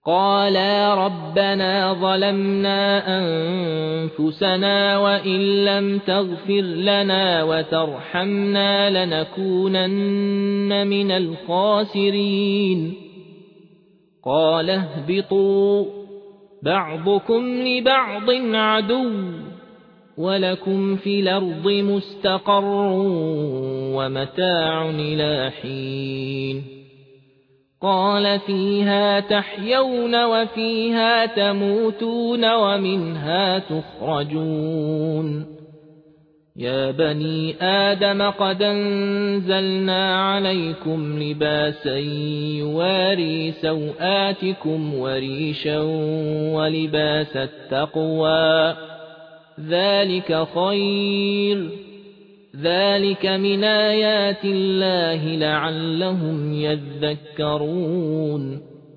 قالا ربنا ظلمنا أنفسنا وإن لم تغفر لنا وترحمنا لنكونن من الخاسرين قال اهبطوا بعضكم لبعض عدو ولكم في الأرض مستقر ومتاع إلى حين قال فيها تحيون وفيها تموتون ومنها تخرجون يا بني آدم قد أنزلنا عليكم لباسا يواري سوآتكم وريشا ولباس التقوى ذلك خير ذلك من آيات الله لعلهم يذكرون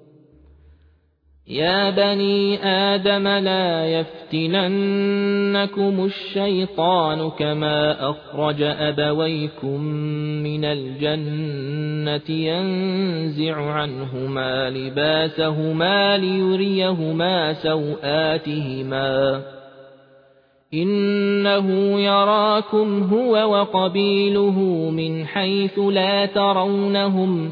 يا بني آدم لا يفتننكم الشيطان كما أخرج أبويكم من الجنة ينزع عنهما لباسهما ليريهما سوآتهما إنه يراكم هو وقبيله من حيث لا ترونهم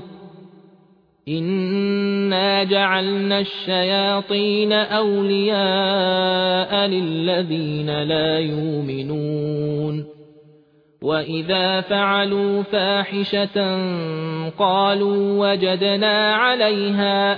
إنا جعلنا الشياطين أولياء للذين لا يؤمنون وإذا فعلوا فاحشة قالوا وجدنا عليها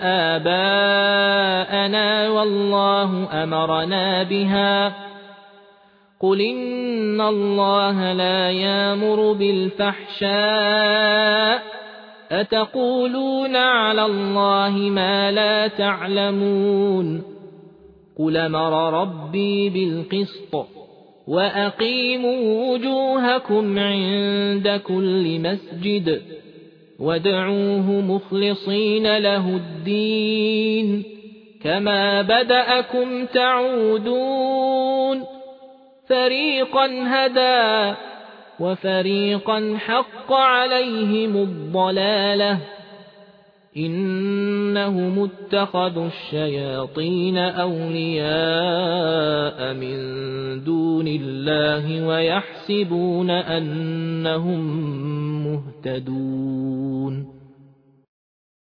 آباءنا والله أمرنا بها قل إن الله لا يأمر بالفحشاء أتقولون على الله ما لا تعلمون قل أمر ربي بالقسط وأقيموا وجوهكم عند كل مسجد وادعوه مخلصين له الدين كما بدأكم تعودون فريقا هدى وفريقا حق عليهم الضلالة إنهم اتخذوا الشياطين أولياء من دون الله ويحسبون أنهم مهتدون